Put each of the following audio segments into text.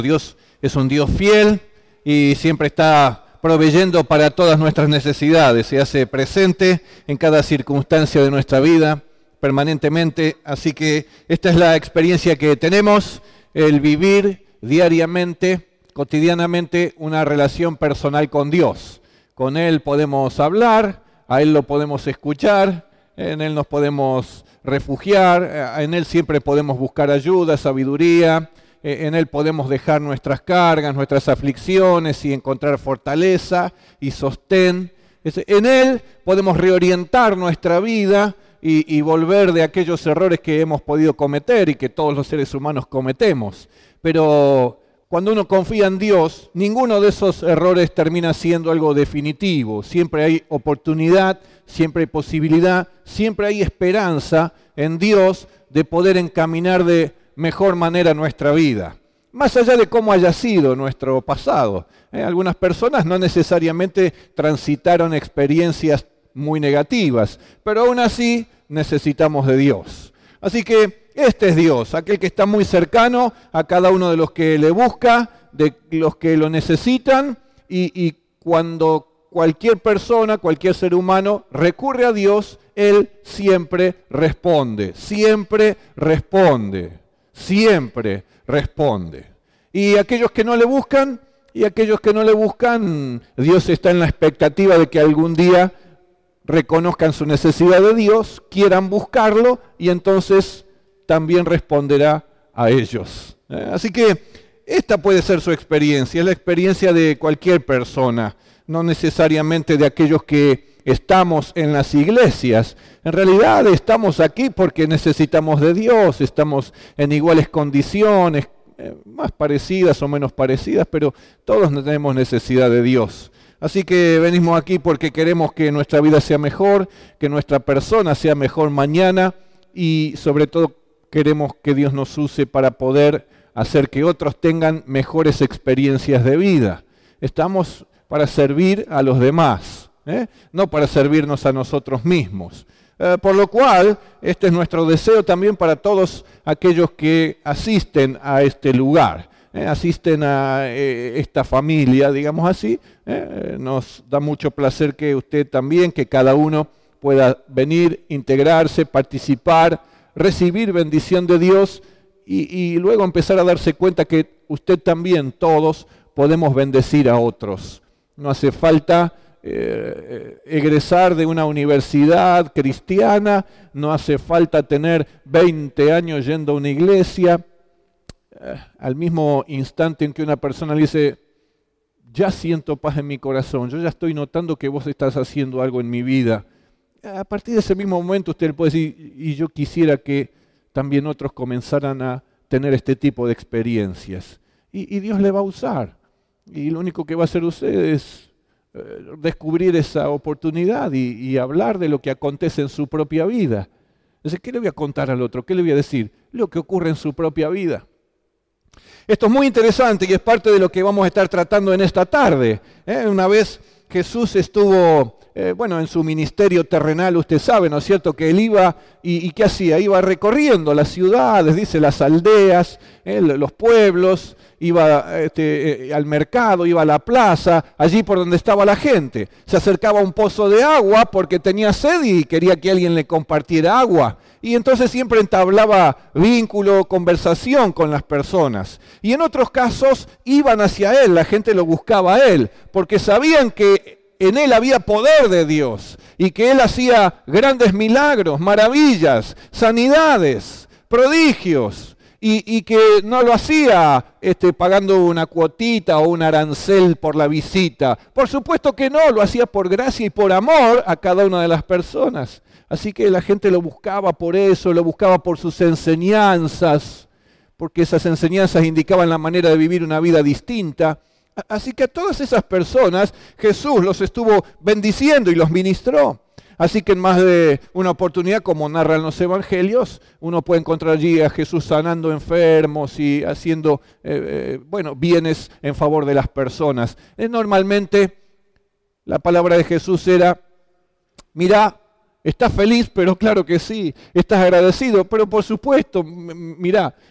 Dios es un Dios fiel y siempre está proveyendo para todas nuestras necesidades. Se hace presente en cada circunstancia de nuestra vida permanentemente. Así que esta es la experiencia que tenemos, el vivir diariamente, cotidianamente, una relación personal con Dios. Con Él podemos hablar, a Él lo podemos escuchar, en Él nos podemos refugiar, en Él siempre podemos buscar ayuda, sabiduría, en Él podemos dejar nuestras cargas, nuestras aflicciones y encontrar fortaleza y sostén. En Él podemos reorientar nuestra vida y volver de aquellos errores que hemos podido cometer y que todos los seres humanos cometemos. Pero cuando uno confía en Dios, ninguno de esos errores termina siendo algo definitivo. Siempre hay oportunidad, siempre hay posibilidad, siempre hay esperanza en Dios de poder encaminar de mejor manera nuestra vida. Más allá de cómo haya sido nuestro pasado. Algunas personas no necesariamente transitaron experiencias muy negativas, pero aún así necesitamos de Dios. Así que este es Dios, aquel que está muy cercano a cada uno de los que le busca, de los que lo necesitan, y cuando cualquier persona, cualquier ser humano recurre a Dios, Él siempre responde, siempre responde, siempre responde. Y aquellos que no le buscan, Dios está en la expectativa de que algún día reconozcan su necesidad de Dios, quieran buscarlo y entonces también responderá a ellos. Así que esta puede ser su experiencia, es la experiencia de cualquier persona, no necesariamente de aquellos que estamos en las iglesias. En realidad estamos aquí porque necesitamos de Dios, estamos en iguales condiciones, más parecidas o menos parecidas, pero todos tenemos necesidad de Dios. Así que venimos aquí porque queremos que nuestra vida sea mejor, que nuestra persona sea mejor mañana y sobre todo queremos que Dios nos use para poder hacer que otros tengan mejores experiencias de vida. Estamos para servir a los demás, no para servirnos a nosotros mismos. Por lo cual, este es nuestro deseo también para todos aquellos que asisten a este lugar. Asisten a esta familia, digamos así. Nos da mucho placer que usted también, que cada uno pueda venir, integrarse, participar, recibir bendición de Dios y luego empezar a darse cuenta que usted también, todos, podemos bendecir a otros. No hace falta egresar de una universidad cristiana, no hace falta tener 20 años yendo a una iglesia. Al mismo instante en que una persona le dice, ya siento paz en mi corazón, yo ya estoy notando que vos estás haciendo algo en mi vida. A partir de ese mismo momento usted le puede decir, y yo quisiera que también otros comenzaran a tener este tipo de experiencias. Y Dios le va a usar. Y lo único que va a hacer usted es descubrir esa oportunidad y hablar de lo que acontece en su propia vida. Entonces, ¿qué le voy a contar al otro? ¿Qué le voy a decir? Lo que ocurre en su propia vida. Esto es muy interesante y es parte de lo que vamos a estar tratando en esta tarde. Una vez Jesús estuvo, en su ministerio terrenal, usted sabe, ¿no es cierto?, que él iba y ¿qué hacía? Iba recorriendo las ciudades, dice, las aldeas, los pueblos, iba al mercado, iba a la plaza, allí por donde estaba la gente. Se acercaba a un pozo de agua porque tenía sed y quería que alguien le compartiera agua. Y entonces siempre entablaba vínculo, conversación con las personas. Y en otros casos iban hacia él, la gente lo buscaba a él, porque sabían que en él había poder de Dios y que él hacía grandes milagros, maravillas, sanidades, prodigios. Y que no lo hacía pagando una cuotita o un arancel por la visita. Por supuesto que no, lo hacía por gracia y por amor a cada una de las personas. Así que la gente lo buscaba por eso, lo buscaba por sus enseñanzas, porque esas enseñanzas indicaban la manera de vivir una vida distinta. Así que a todas esas personas Jesús los estuvo bendiciendo y los ministró. Así que en más de una oportunidad, como narran los evangelios, uno puede encontrar allí a Jesús sanando enfermos y haciendo bienes en favor de las personas. Normalmente la palabra de Jesús era, mirá, estás feliz, pero claro que sí. Estás agradecido, pero por supuesto, mirá,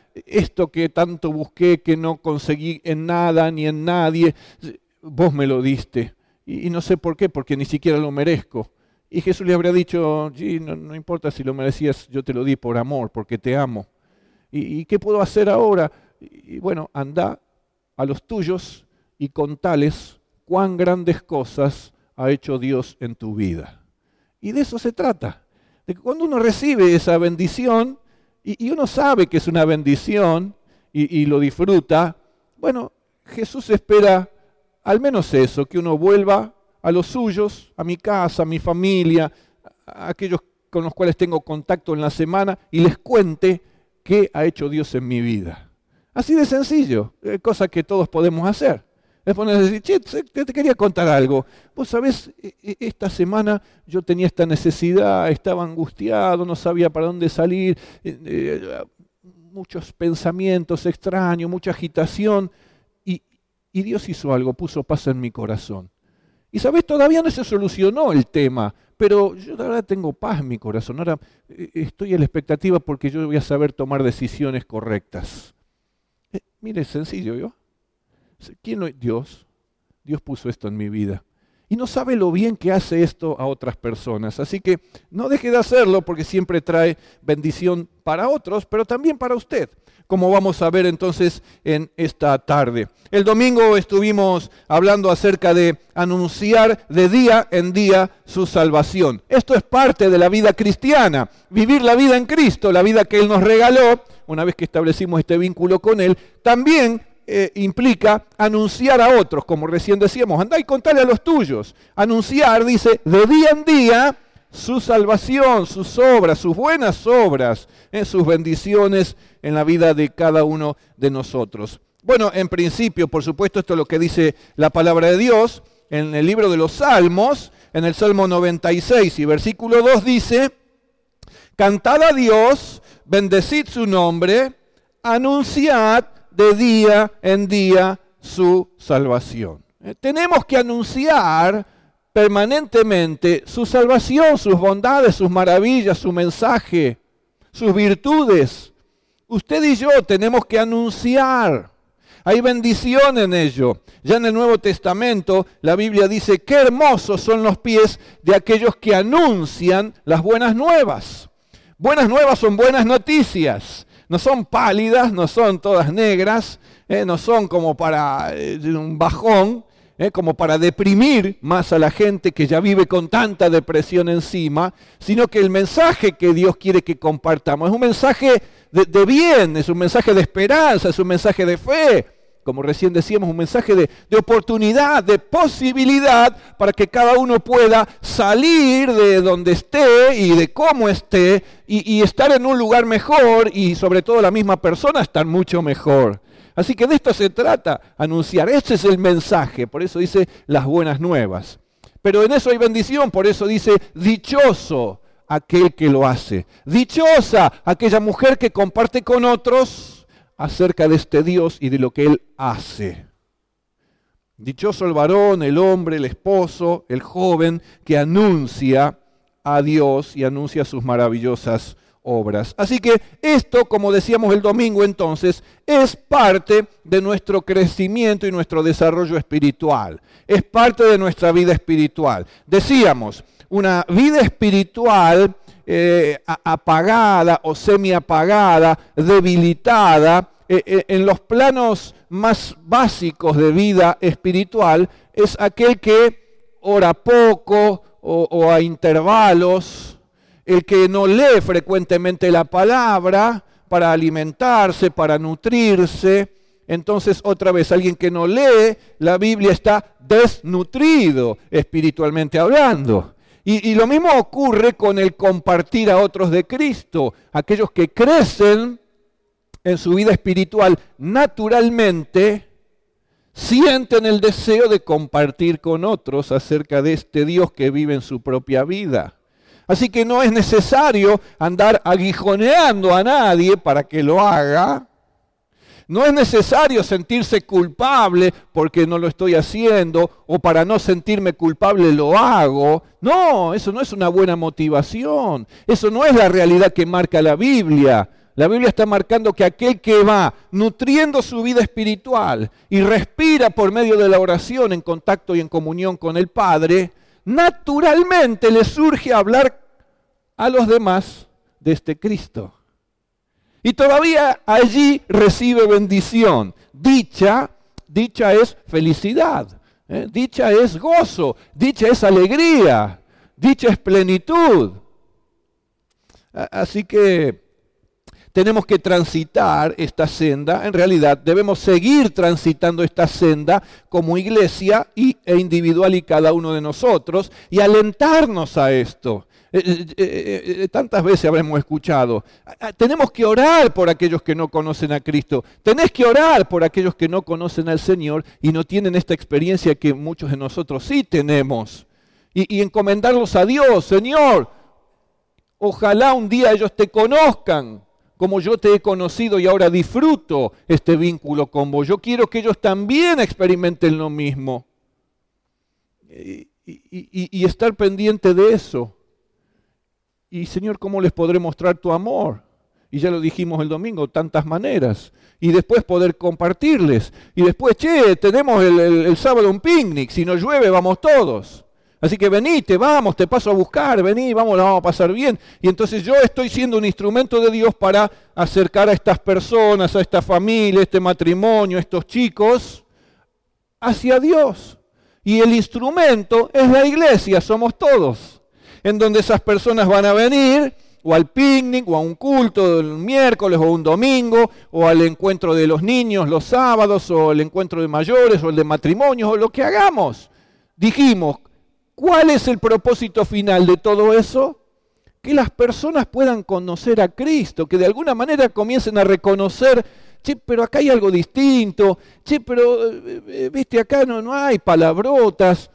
esto que tanto busqué, que no conseguí en nada ni en nadie, vos me lo diste. Y no sé por qué, porque ni siquiera lo merezco. Y Jesús le habría dicho, sí, no importa si lo merecías, yo te lo di por amor, porque te amo. ¿Y qué puedo hacer ahora? Y bueno, anda a los tuyos y contales cuán grandes cosas ha hecho Dios en tu vida. Y de eso se trata. De que cuando uno recibe esa bendición, y uno sabe que es una bendición, y lo disfruta, bueno, Jesús espera al menos eso, que uno vuelva a los suyos, a mi casa, a mi familia, a aquellos con los cuales tengo contacto en la semana, y les cuente qué ha hecho Dios en mi vida. Así de sencillo, cosa que todos podemos hacer. Es poner a decir, che, te quería contar algo. Vos sabés, esta semana yo tenía esta necesidad, estaba angustiado, no sabía para dónde salir, muchos pensamientos extraños, mucha agitación, y Dios hizo algo, puso paz en mi corazón. Y sabés, todavía no se solucionó el tema, pero yo ahora tengo paz en mi corazón. Ahora estoy a la expectativa porque yo voy a saber tomar decisiones correctas. Mire, es sencillo, ¿yo? ¿Quién no? Dios. Dios puso esto en mi vida. Y no sabe lo bien que hace esto a otras personas. Así que no deje de hacerlo porque siempre trae bendición para otros, pero también para usted, como vamos a ver entonces en esta tarde. El domingo estuvimos hablando acerca de anunciar de día en día su salvación. Esto es parte de la vida cristiana, vivir la vida en Cristo, la vida que Él nos regaló, una vez que establecimos este vínculo con Él, también implica anunciar a otros, como recién decíamos, andá y contale a los tuyos. Anunciar, dice, de día en día su salvación, sus obras, sus buenas obras, sus bendiciones en la vida de cada uno de nosotros. Bueno, en principio, por supuesto, esto es lo que dice la palabra de Dios en el libro de los Salmos, en el Salmo 96 y versículo 2 dice, cantad a Dios, bendecid su nombre, anunciad de día en día su salvación. Tenemos que anunciar permanentemente su salvación, sus bondades, sus maravillas, su mensaje, sus virtudes. Usted y yo tenemos que anunciar. Hay bendición en ello. Ya en el Nuevo Testamento la Biblia dice, qué hermosos son los pies de aquellos que anuncian las buenas nuevas. Buenas nuevas son buenas noticias. No son pálidas, no son todas negras, no son como para un bajón, como para deprimir más a la gente que ya vive con tanta depresión encima, sino que el mensaje que Dios quiere que compartamos es un mensaje de bien, es un mensaje de esperanza, es un mensaje de fe, como recién decíamos, un mensaje de oportunidad, de posibilidad para que cada uno pueda salir de donde esté y de cómo esté y estar en un lugar mejor y sobre todo la misma persona estar mucho mejor. Así que de esto se trata, anunciar. Este es el mensaje, por eso dice las buenas nuevas. Pero en eso hay bendición, por eso dice dichoso aquel que lo hace. Dichosa aquella mujer que comparte con otros acerca de este Dios y de lo que Él hace. Dichoso el varón, el hombre, el esposo, el joven que anuncia a Dios y anuncia sus maravillosas obras. Así que esto, como decíamos el domingo entonces, es parte de nuestro crecimiento y nuestro desarrollo espiritual. Es parte de nuestra vida espiritual. Decíamos, una vida espiritual apagada o semiapagada, debilitada, en los planos más básicos de vida espiritual, es aquel que ora poco o a intervalos, el que no lee frecuentemente la palabra para alimentarse, para nutrirse. Entonces, otra vez, alguien que no lee la Biblia está desnutrido espiritualmente hablando. Y lo mismo ocurre con el compartir a otros de Cristo. Aquellos que crecen en su vida espiritual naturalmente sienten el deseo de compartir con otros acerca de este Dios que vive en su propia vida. Así que no es necesario andar aguijoneando a nadie para que lo haga. No es necesario sentirse culpable porque no lo estoy haciendo o para no sentirme culpable lo hago. No, eso no es una buena motivación. Eso no es la realidad que marca la Biblia. La Biblia está marcando que aquel que va nutriendo su vida espiritual y respira por medio de la oración en contacto y en comunión con el Padre, naturalmente le surge hablar a los demás de este Cristo. Y todavía allí recibe bendición. Dicha es felicidad, dicha es gozo, dicha es alegría, dicha es plenitud. Así que tenemos que transitar esta senda, en realidad debemos seguir transitando esta senda como iglesia e individual y cada uno de nosotros y alentarnos a esto. Tantas veces habremos escuchado, tenemos que orar por aquellos que no conocen a Cristo, tenés que orar por aquellos que no conocen al Señor y no tienen esta experiencia que muchos de nosotros sí tenemos. Y encomendarlos a Dios, Señor, ojalá un día ellos te conozcan como yo te he conocido y ahora disfruto este vínculo con vos. Yo quiero que ellos también experimenten lo mismo. Y estar pendiente de eso. Y Señor, ¿cómo les podré mostrar tu amor? Y ya lo dijimos el domingo, tantas maneras. Y después poder compartirles. Y después, tenemos el sábado un picnic. Si no llueve, vamos todos. Así que venite, vamos, te paso a buscar, vení, vamos, la vamos a pasar bien. Y entonces yo estoy siendo un instrumento de Dios para acercar a estas personas, a esta familia, este matrimonio, a estos chicos, hacia Dios. Y el instrumento es la iglesia, somos todos. En donde esas personas van a venir, o al picnic, o a un culto el miércoles, o un domingo, o al encuentro de los niños los sábados, o el encuentro de mayores, o el de matrimonios, o lo que hagamos. Dijimos, ¿cuál es el propósito final de todo eso? Que las personas puedan conocer a Cristo, que de alguna manera comiencen a reconocer, pero acá hay algo distinto, pero viste, acá no hay palabrotas,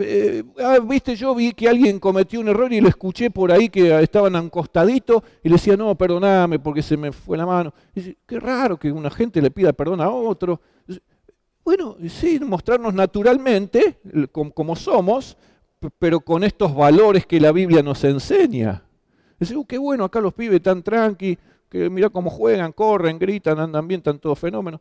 viste, yo vi que alguien cometió un error y lo escuché por ahí que estaban a un costadito y le decía, no, perdoname porque se me fue la mano. Y dice, qué raro que una gente le pida perdón a otro. Bueno, sí, mostrarnos naturalmente como somos, pero con estos valores que la Biblia nos enseña. Dice, qué bueno, acá los pibes tan tranqui, que mira cómo juegan, corren, gritan, andan bien, están todos fenómenos.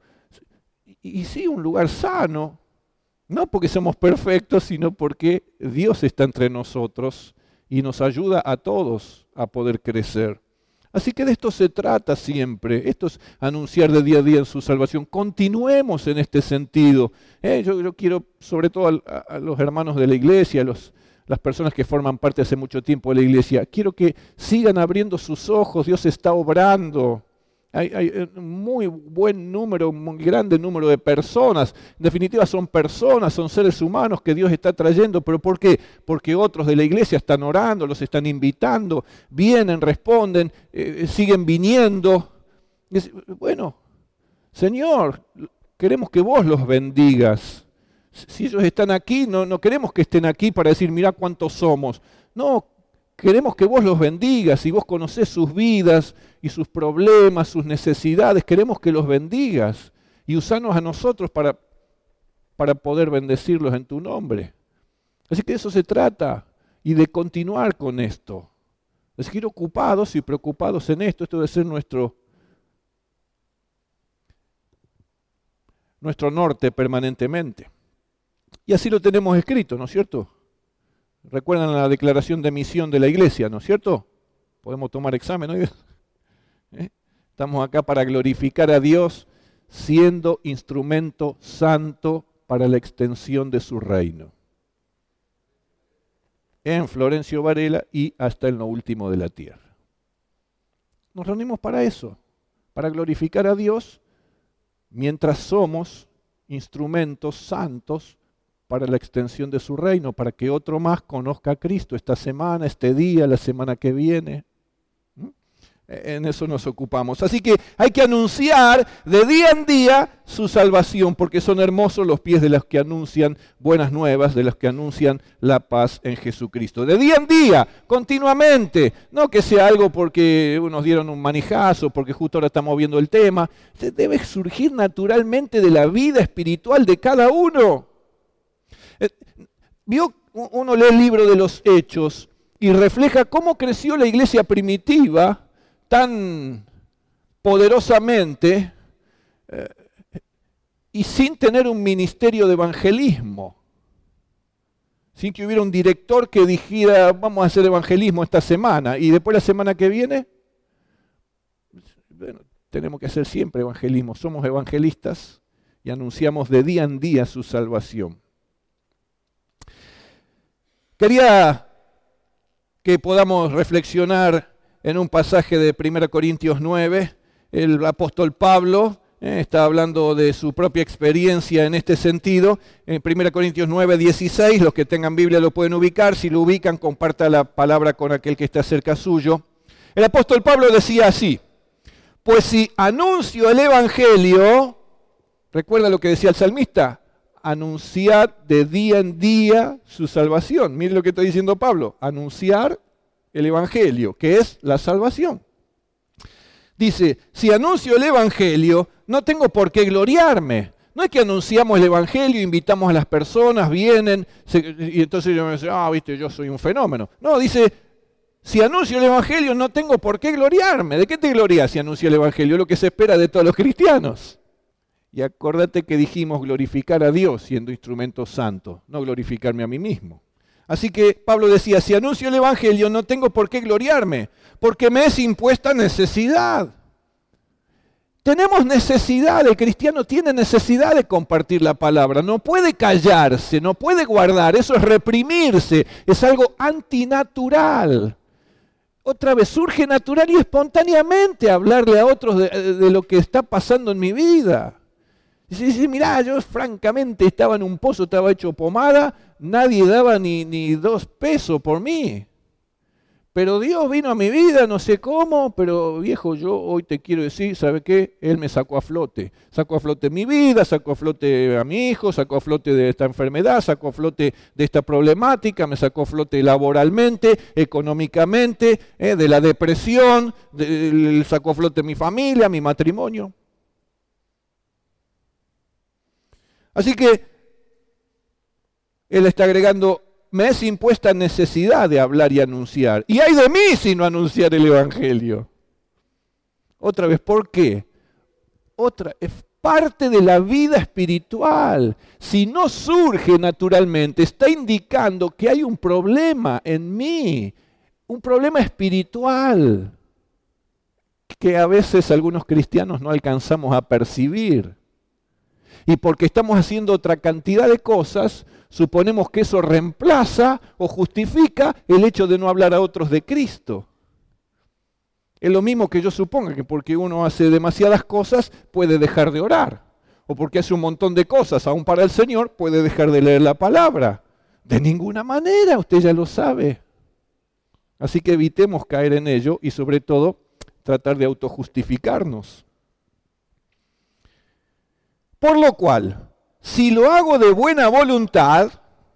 Y sí, un lugar sano, no porque somos perfectos, sino porque Dios está entre nosotros y nos ayuda a todos a poder crecer. Así que de esto se trata siempre, esto es anunciar de día a día en su salvación. Continuemos en este sentido. Yo quiero, sobre todo a los hermanos de la iglesia, las personas que forman parte hace mucho tiempo de la iglesia, quiero que sigan abriendo sus ojos, Dios está obrando. Hay un muy buen número, un muy grande número de personas. En definitiva son personas, son seres humanos que Dios está trayendo. ¿Pero por qué? Porque otros de la iglesia están orando, los están invitando, vienen, responden, siguen viniendo. Bueno, Señor, queremos que vos los bendigas. Si ellos están aquí, no queremos que estén aquí para decir, mirá cuántos somos. No, queremos que vos los bendigas y vos conocés sus vidas y sus problemas, sus necesidades. Queremos que los bendigas y usanos a nosotros para poder bendecirlos en tu nombre. Así que de eso se trata y de continuar con esto. De seguir ocupados y preocupados en esto. Esto debe ser nuestro norte permanentemente. Y así lo tenemos escrito, ¿no es cierto? Recuerdan la declaración de misión de la iglesia, ¿no es cierto? Podemos tomar examen hoy. Estamos acá para glorificar a Dios siendo instrumento santo para la extensión de su reino. En Florencio Varela y hasta en lo último de la tierra. Nos reunimos para eso, para glorificar a Dios mientras somos instrumentos santos para la extensión de su reino, para que otro más conozca a Cristo esta semana, este día, la semana que viene. En eso nos ocupamos. Así que hay que anunciar de día en día su salvación, porque son hermosos los pies de los que anuncian buenas nuevas, de los que anuncian la paz en Jesucristo. De día en día, continuamente. No que sea algo porque nos dieron un manijazo, porque justo ahora estamos viendo el tema. Debe surgir naturalmente de la vida espiritual de cada uno. Uno lee el libro de los Hechos y refleja cómo creció la iglesia primitiva, tan poderosamente y sin tener un ministerio de evangelismo. Sin que hubiera un director que dijera, vamos a hacer evangelismo esta semana, y después la semana que viene, bueno, tenemos que hacer siempre evangelismo. Somos evangelistas y anunciamos de día en día su salvación. Quería que podamos reflexionar en un pasaje de 1 Corintios 9. El apóstol Pablo está hablando de su propia experiencia en este sentido. En 1 Corintios 9, 16, los que tengan Biblia lo pueden ubicar. Si lo ubican, comparta la palabra con aquel que está cerca suyo. El apóstol Pablo decía así: pues si anuncio el evangelio, recuerda lo que decía el salmista, anunciad de día en día su salvación. Mire lo que está diciendo Pablo, anunciar el evangelio, que es la salvación. Dice, si anuncio el evangelio, no tengo por qué gloriarme. No es que anunciamos el evangelio, invitamos a las personas, vienen, y entonces yo me dice, viste, yo soy un fenómeno. No, dice, si anuncio el evangelio, no tengo por qué gloriarme. ¿De qué te glorias si anuncio el evangelio? Lo que se espera de todos los cristianos. Y acordate que dijimos glorificar a Dios siendo instrumento santo, no glorificarme a mí mismo. Así que Pablo decía, si anuncio el evangelio no tengo por qué gloriarme, porque me es impuesta necesidad. Tenemos necesidad, el cristiano tiene necesidad de compartir la palabra, no puede callarse, no puede guardar, eso es reprimirse, es algo antinatural. Otra vez, surge natural y espontáneamente hablarle a otros de lo que está pasando en mi vida. Dice, mirá, yo francamente estaba en un pozo, estaba hecho pomada, nadie daba ni 2 pesos por mí. Pero Dios vino a mi vida, no sé cómo, pero viejo, yo hoy te quiero decir, ¿sabe qué? Él me sacó a flote. Sacó a flote mi vida, sacó a flote a mi hijo, sacó a flote de esta enfermedad, sacó a flote de esta problemática, me sacó a flote laboralmente, económicamente, de la depresión, sacó a flote mi familia, mi matrimonio. Así que él está agregando, me es impuesta necesidad de hablar y anunciar. Y ay de mí si no anunciar el evangelio. Otra vez, ¿por qué? Es parte de la vida espiritual. Si no surge naturalmente, está indicando que hay un problema en mí, un problema espiritual, que a veces algunos cristianos no alcanzamos a percibir. Y porque estamos haciendo otra cantidad de cosas, suponemos que eso reemplaza o justifica el hecho de no hablar a otros de Cristo. Es lo mismo que yo suponga que porque uno hace demasiadas cosas puede dejar de orar. O porque hace un montón de cosas aún para el Señor puede dejar de leer la palabra. De ninguna manera, usted ya lo sabe. Así que evitemos caer en ello y sobre todo tratar de autojustificarnos. Por lo cual, si lo hago de buena voluntad,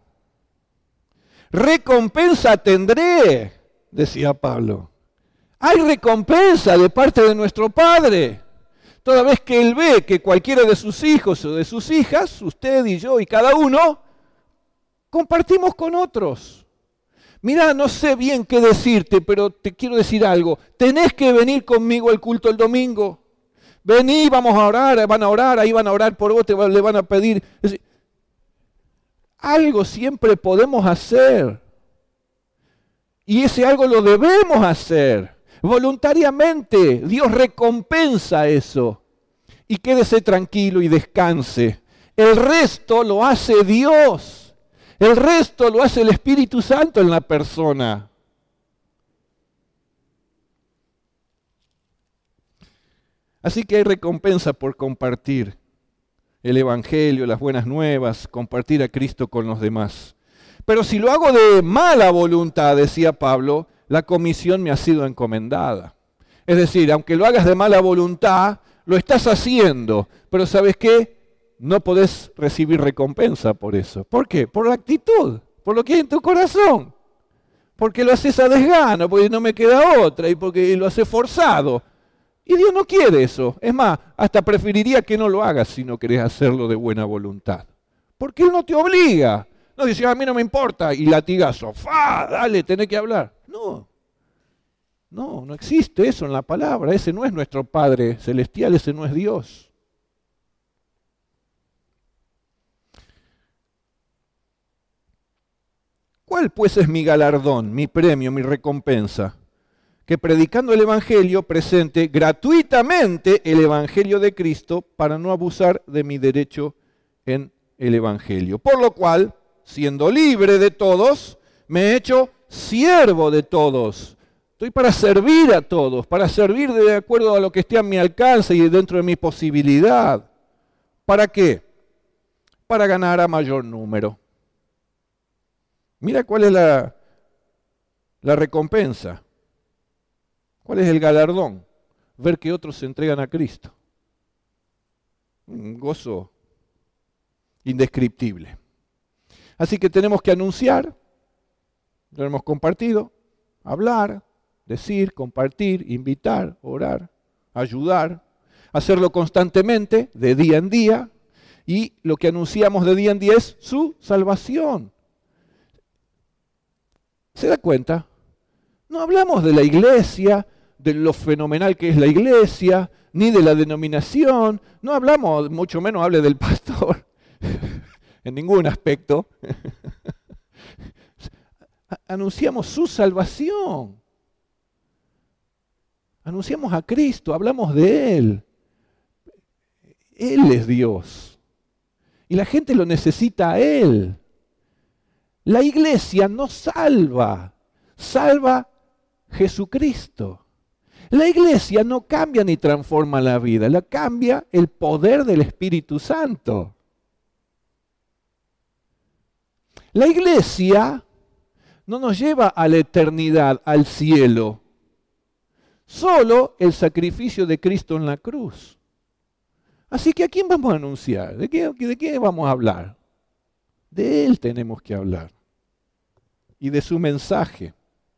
recompensa tendré, decía Pablo. Hay recompensa de parte de nuestro Padre. Toda vez que Él ve que cualquiera de sus hijos o de sus hijas, usted y yo y cada uno, compartimos con otros. Mira, no sé bien qué decirte, pero te quiero decir algo. Tenés que venir conmigo al culto el domingo. Vení, vamos a orar, ahí van a orar por vos, le van a pedir. Es decir, algo siempre podemos hacer. Y ese algo lo debemos hacer. Voluntariamente, Dios recompensa eso. Y quédese tranquilo y descanse. El resto lo hace Dios. El resto lo hace el Espíritu Santo en la persona. Así que hay recompensa por compartir el Evangelio, las buenas nuevas, compartir a Cristo con los demás. Pero si lo hago de mala voluntad, decía Pablo, la comisión me ha sido encomendada. Es decir, aunque lo hagas de mala voluntad, lo estás haciendo, pero ¿sabes qué? No podés recibir recompensa por eso. ¿Por qué? Por la actitud, por lo que hay en tu corazón. Porque lo haces a desgano, porque no me queda otra, y porque lo haces forzado. Y Dios no quiere eso. Es más, hasta preferiría que no lo hagas si no querés hacerlo de buena voluntad. Porque Él no te obliga. No dice, a mí no me importa, y latigazo, ¡fa! Dale, tenés que hablar. No. No, no existe eso en la palabra. Ese no es nuestro Padre celestial, ese no es Dios. ¿Cuál pues es mi galardón, mi premio, mi recompensa? Que predicando el Evangelio presente gratuitamente el Evangelio de Cristo para no abusar de mi derecho en el Evangelio. Por lo cual, siendo libre de todos, me he hecho siervo de todos. Estoy para servir a todos, para servir de acuerdo a lo que esté a mi alcance y dentro de mi posibilidad. ¿Para qué? Para ganar a mayor número. Mira cuál es la recompensa. ¿Cuál es el galardón? Ver que otros se entregan a Cristo. Un gozo indescriptible. Así que tenemos que anunciar, lo hemos compartido, hablar, decir, compartir, invitar, orar, ayudar, hacerlo constantemente, de día en día, y lo que anunciamos de día en día es su salvación. ¿Se da cuenta? No hablamos de la iglesia, de lo fenomenal que es la iglesia, ni de la denominación, no hablamos, mucho menos hable del pastor, en ningún aspecto. Anunciamos su salvación. Anunciamos a Cristo, hablamos de Él. Él es Dios. Y la gente lo necesita a Él. La iglesia no salva, salva Jesucristo. La iglesia no cambia ni transforma la vida, la cambia el poder del Espíritu Santo. La iglesia no nos lleva a la eternidad, al cielo. Solo el sacrificio de Cristo en la cruz. Así que ¿a quién vamos a anunciar? ¿De qué vamos a hablar? De Él tenemos que hablar. Y de su mensaje.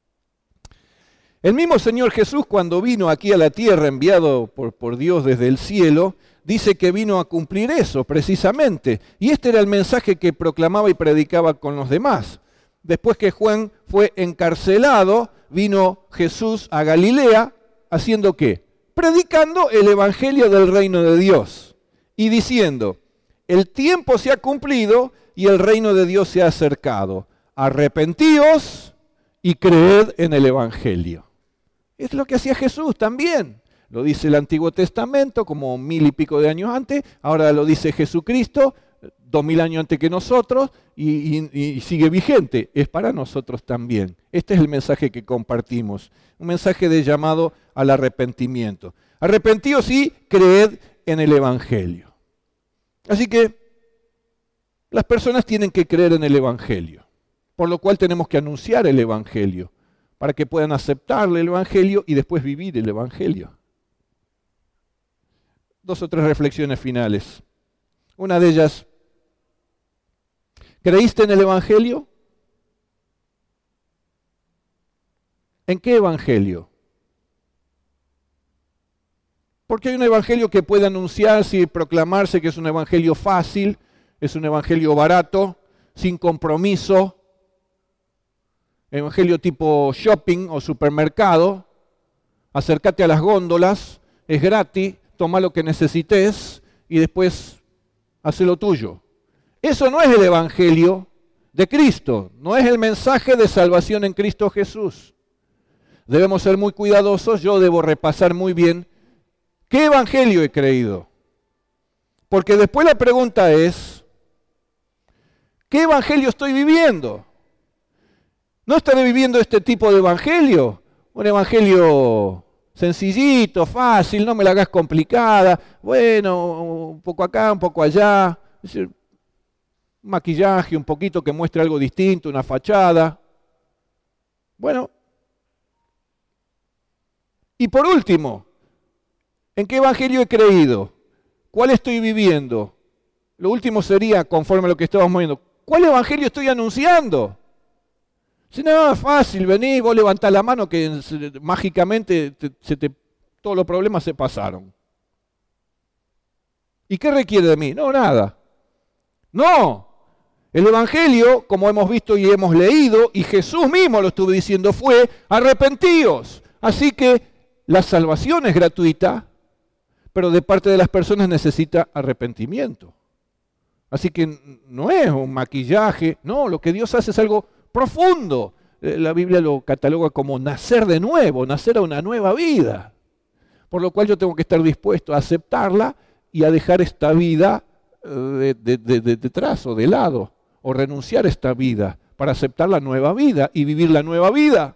El mismo Señor Jesús, cuando vino aquí a la tierra, enviado por Dios desde el cielo, dice que vino a cumplir eso precisamente. Y este era el mensaje que proclamaba y predicaba con los demás. Después que Juan fue encarcelado, vino Jesús a Galilea, ¿haciendo qué? Predicando el Evangelio del reino de Dios. Y diciendo, el tiempo se ha cumplido y el reino de Dios se ha acercado. Arrepentíos y creed en el Evangelio. Es lo que hacía Jesús también. Lo dice el Antiguo Testamento, como 1000 y pico de años antes. Ahora lo dice Jesucristo, 2000 años antes que nosotros, y sigue vigente. Es para nosotros también. Este es el mensaje que compartimos. Un mensaje de llamado al arrepentimiento. Arrepentíos y creed en el Evangelio. Así que las personas tienen que creer en el Evangelio. Por lo cual tenemos que anunciar el Evangelio, para que puedan aceptar el Evangelio y después vivir el Evangelio. 2 o 3 reflexiones finales. Una de ellas, ¿creíste en el Evangelio? ¿En qué Evangelio? Porque hay un Evangelio que puede anunciarse y proclamarse que es un Evangelio fácil, es un Evangelio barato, sin compromiso, Evangelio tipo shopping o supermercado, acércate a las góndolas, es gratis, toma lo que necesites y después haz lo tuyo. Eso no es el Evangelio de Cristo, no es el mensaje de salvación en Cristo Jesús. Debemos ser muy cuidadosos, yo debo repasar muy bien qué Evangelio he creído. Porque después la pregunta es, ¿qué Evangelio estoy viviendo? ¿No estaré viviendo este tipo de evangelio? Un evangelio sencillito, fácil, no me la hagas complicada. Bueno, un poco acá, un poco allá. Es decir, un maquillaje, un poquito que muestre algo distinto, una fachada. Bueno. Y por último, ¿en qué evangelio he creído? ¿Cuál estoy viviendo? Lo último sería, conforme a lo que estábamos viendo, ¿cuál evangelio estoy anunciando? Si no, es fácil, vení, vos levantás la mano que mágicamente todos los problemas se pasaron. ¿Y qué requiere de mí? No, nada. No. El Evangelio, como hemos visto y hemos leído, y Jesús mismo lo estuvo diciendo, fue arrepentíos, Así que la salvación es gratuita, pero de parte de las personas necesita arrepentimiento. Así que no es un maquillaje, no, lo que Dios hace es algo profundo. La Biblia lo cataloga como nacer de nuevo, nacer a una nueva vida. Por lo cual yo tengo que estar dispuesto a aceptarla y a dejar esta vida detrás o de lado, o renunciar a esta vida para aceptar la nueva vida y vivir la nueva vida.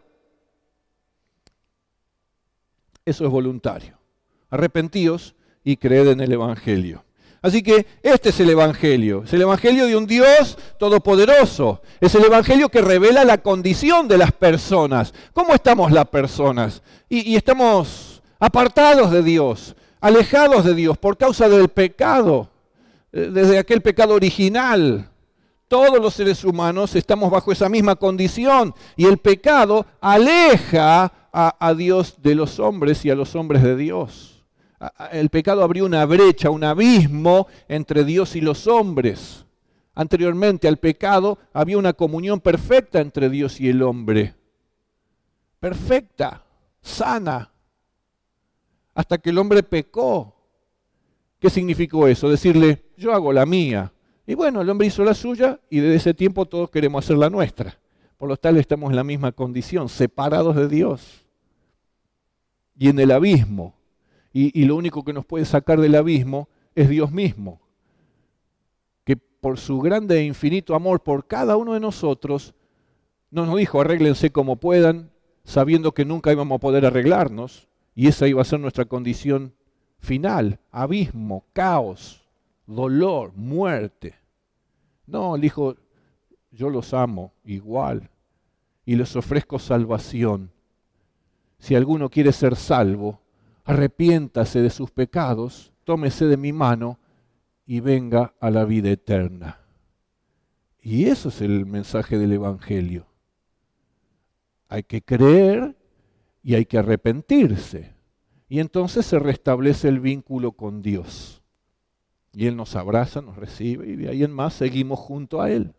Eso es voluntario. Arrepentíos y creed en el Evangelio. Así que este es el Evangelio de un Dios todopoderoso. Es el Evangelio que revela la condición de las personas. ¿Cómo estamos las personas? Y estamos apartados de Dios, alejados de Dios por causa del pecado, desde aquel pecado original. Todos los seres humanos estamos bajo esa misma condición y el pecado aleja a Dios de los hombres y a los hombres de Dios. El pecado abrió una brecha, un abismo entre Dios y los hombres. Anteriormente al pecado había una comunión perfecta entre Dios y el hombre. Perfecta, sana, hasta que el hombre pecó. ¿Qué significó eso? Decirle, yo hago la mía. Y bueno, el hombre hizo la suya y desde ese tiempo todos queremos hacer la nuestra. Por lo tal estamos en la misma condición, separados de Dios. Y en el abismo. Y lo único que nos puede sacar del abismo es Dios mismo. Que por su grande e infinito amor por cada uno de nosotros, no nos dijo arréglense como puedan, sabiendo que nunca íbamos a poder arreglarnos. Y esa iba a ser nuestra condición final, abismo, caos, dolor, muerte. No, él dijo, yo los amo igual y les ofrezco salvación. Si alguno quiere ser salvo, arrepiéntase de sus pecados, tómese de mi mano y venga a la vida eterna. Y eso es el mensaje del Evangelio. Hay que creer y hay que arrepentirse. Y entonces se restablece el vínculo con Dios. Y Él nos abraza, nos recibe y de ahí en más seguimos junto a Él.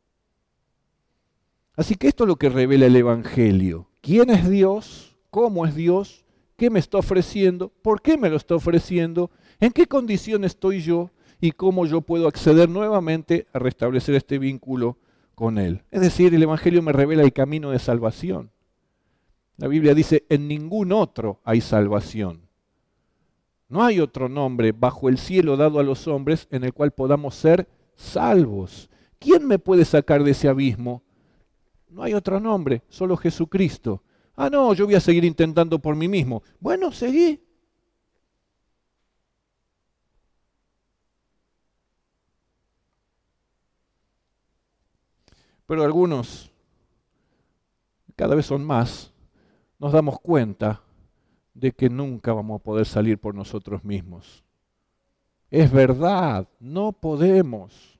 Así que esto es lo que revela el Evangelio. ¿Quién es Dios? ¿Cómo es Dios? ¿Qué me está ofreciendo? ¿Por qué me lo está ofreciendo? ¿En qué condición estoy yo? ¿Y cómo yo puedo acceder nuevamente a restablecer este vínculo con Él? Es decir, el Evangelio me revela el camino de salvación. La Biblia dice, en ningún otro hay salvación. No hay otro nombre bajo el cielo dado a los hombres en el cual podamos ser salvos. ¿Quién me puede sacar de ese abismo? No hay otro nombre, solo Jesucristo. Ah, no, yo voy a seguir intentando por mí mismo. Bueno, seguí. Pero algunos, cada vez son más, nos damos cuenta de que nunca vamos a poder salir por nosotros mismos. Es verdad, no podemos.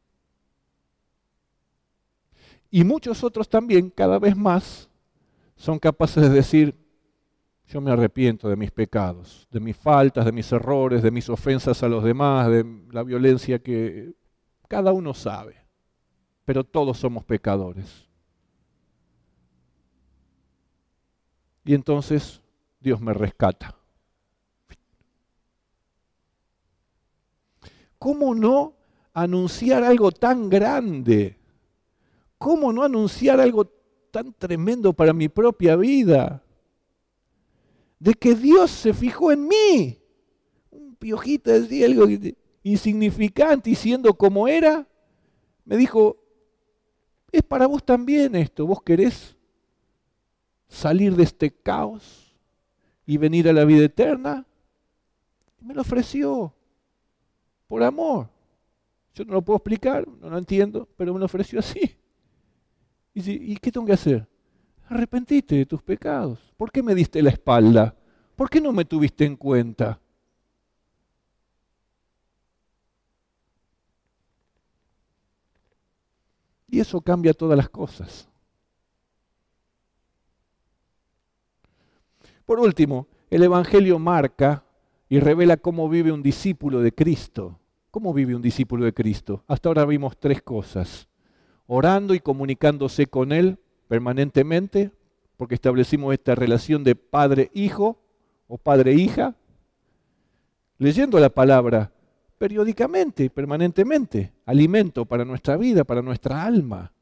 Y muchos otros también, cada vez más, son capaces de decir, yo me arrepiento de mis pecados, de mis faltas, de mis errores, de mis ofensas a los demás, de la violencia que cada uno sabe. Pero todos somos pecadores. Y entonces Dios me rescata. ¿Cómo no anunciar algo tan grande? ¿Cómo no anunciar algo tan tremendo para mi propia vida? De que Dios se fijó en mí. Un piojito así, algo insignificante, y siendo como era, me dijo, es para vos también esto. ¿Vos querés salir de este caos y venir a la vida eterna? Y me lo ofreció por amor. Yo no lo puedo explicar, no lo entiendo, pero me lo ofreció así. ¿Y qué tengo que hacer? Arrepentite de tus pecados. ¿Por qué me diste la espalda? ¿Por qué no me tuviste en cuenta? Y eso cambia todas las cosas. Por último, el Evangelio marca y revela cómo vive un discípulo de Cristo. ¿Cómo vive un discípulo de Cristo? Hasta ahora vimos tres cosas. Orando y comunicándose con Él permanentemente porque establecimos esta relación de padre-hijo o padre-hija, leyendo la palabra periódicamente, permanentemente, alimento para nuestra vida, para nuestra alma,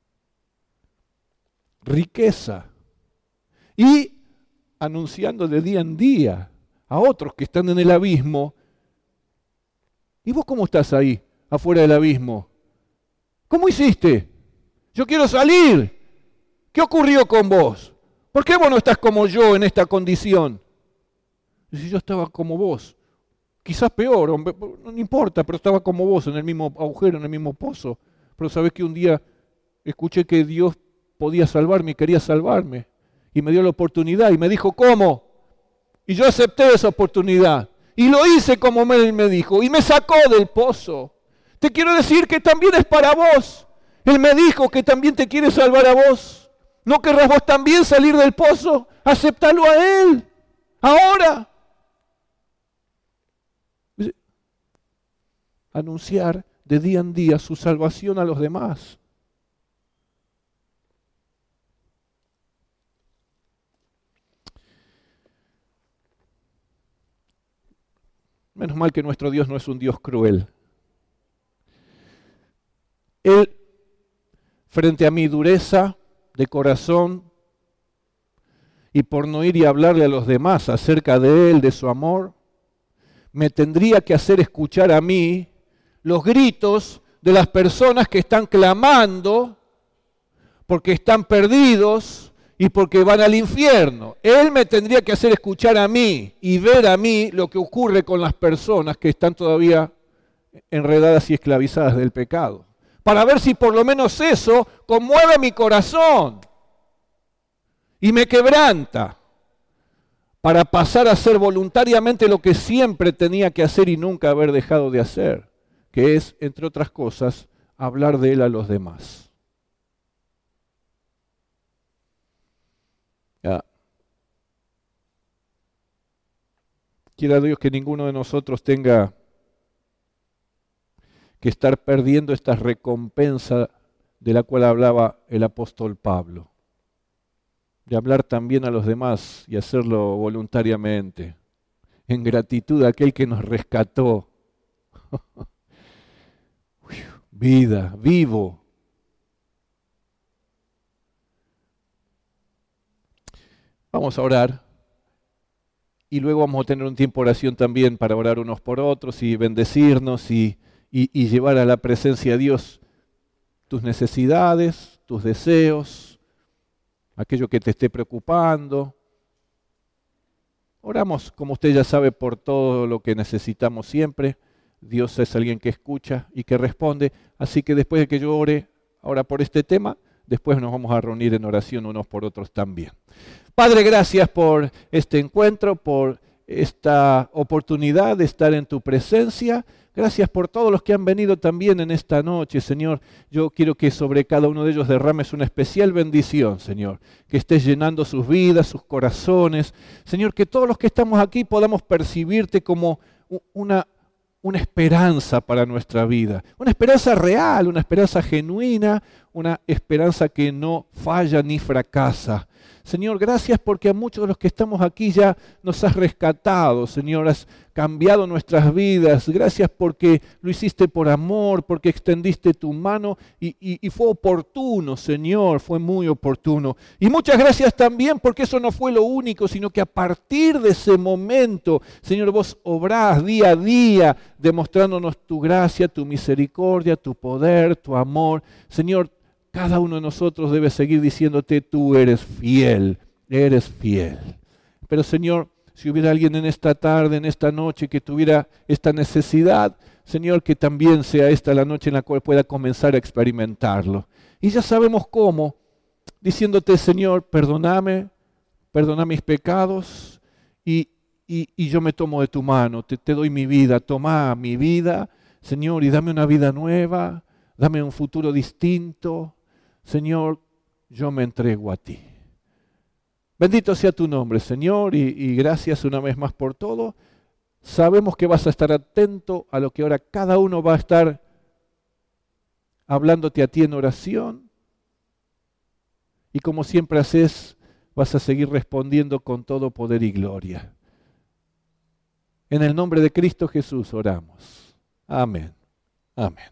riqueza, y anunciando de día en día a otros que están en el abismo. ¿Y vos cómo estás ahí, afuera del abismo? ¿Cómo hiciste? Yo quiero salir. ¿Qué ocurrió con vos? ¿Por qué vos no estás como yo en esta condición? Y si yo estaba como vos, quizás peor, no importa, pero estaba como vos en el mismo agujero, en el mismo pozo. Pero sabés que un día escuché que Dios podía salvarme y quería salvarme. Y me dio la oportunidad y me dijo, ¿cómo? Y yo acepté esa oportunidad. Y lo hice como Él me dijo. Y me sacó del pozo. Te quiero decir que también es para vos. Él me dijo que también te quiere salvar a vos. ¿No querrás vos también salir del pozo? Acéptalo a Él. Ahora. Anunciar de día en día su salvación a los demás. Menos mal que nuestro Dios no es un Dios cruel. Él, frente a mi dureza de corazón, y por no ir y hablarle a los demás acerca de Él, de su amor, me tendría que hacer escuchar a mí los gritos de las personas que están clamando porque están perdidos y porque van al infierno. Él me tendría que hacer escuchar a mí y ver a mí lo que ocurre con las personas que están todavía enredadas y esclavizadas del pecado, para ver si por lo menos eso conmueve mi corazón y me quebranta, para pasar a hacer voluntariamente lo que siempre tenía que hacer y nunca haber dejado de hacer, que es, entre otras cosas, hablar de Él a los demás. Quiera Dios que ninguno de nosotros tenga que estar perdiendo esta recompensa de la cual hablaba el apóstol Pablo, de hablar también a los demás y hacerlo voluntariamente, en gratitud a aquel que nos rescató. Vida, vivo. Vamos a orar. Y luego vamos a tener un tiempo de oración también para orar unos por otros y bendecirnos y llevar a la presencia de Dios tus necesidades, tus deseos, aquello que te esté preocupando. Oramos, como usted ya sabe, por todo lo que necesitamos siempre. Dios es alguien que escucha y que responde. Así que después de que yo ore ahora por este tema, después nos vamos a reunir en oración unos por otros también. Padre, gracias por este encuentro, por esta oportunidad de estar en tu presencia. Gracias por todos los que han venido también en esta noche, Señor. Yo quiero que sobre cada uno de ellos derrames una especial bendición, Señor. Que estés llenando sus vidas, sus corazones. Señor, que todos los que estamos aquí podamos percibirte como una esperanza para nuestra vida. Una esperanza real, una esperanza genuina, una esperanza que no falla ni fracasa. Señor, gracias porque a muchos de los que estamos aquí ya nos has rescatado, Señor, has cambiado nuestras vidas. Gracias porque lo hiciste por amor, porque extendiste tu mano y fue oportuno, Señor, fue muy oportuno. Y muchas gracias también porque eso no fue lo único, sino que a partir de ese momento, Señor, vos obrás día a día demostrándonos tu gracia, tu misericordia, tu poder, tu amor. Señor, cada uno de nosotros debe seguir diciéndote, tú eres fiel, eres fiel. Pero Señor, si hubiera alguien en esta tarde, en esta noche, que tuviera esta necesidad, Señor, que también sea esta la noche en la cual pueda comenzar a experimentarlo. Y ya sabemos cómo, diciéndote, Señor, perdóname, perdona mis pecados y yo me tomo de tu mano, te doy mi vida, toma mi vida, Señor, y dame una vida nueva, dame un futuro distinto. Señor, yo me entrego a ti. Bendito sea tu nombre, Señor, y gracias una vez más por todo. Sabemos que vas a estar atento a lo que ahora cada uno va a estar hablándote a ti en oración. Y como siempre haces, vas a seguir respondiendo con todo poder y gloria. En el nombre de Cristo Jesús oramos. Amén. Amén.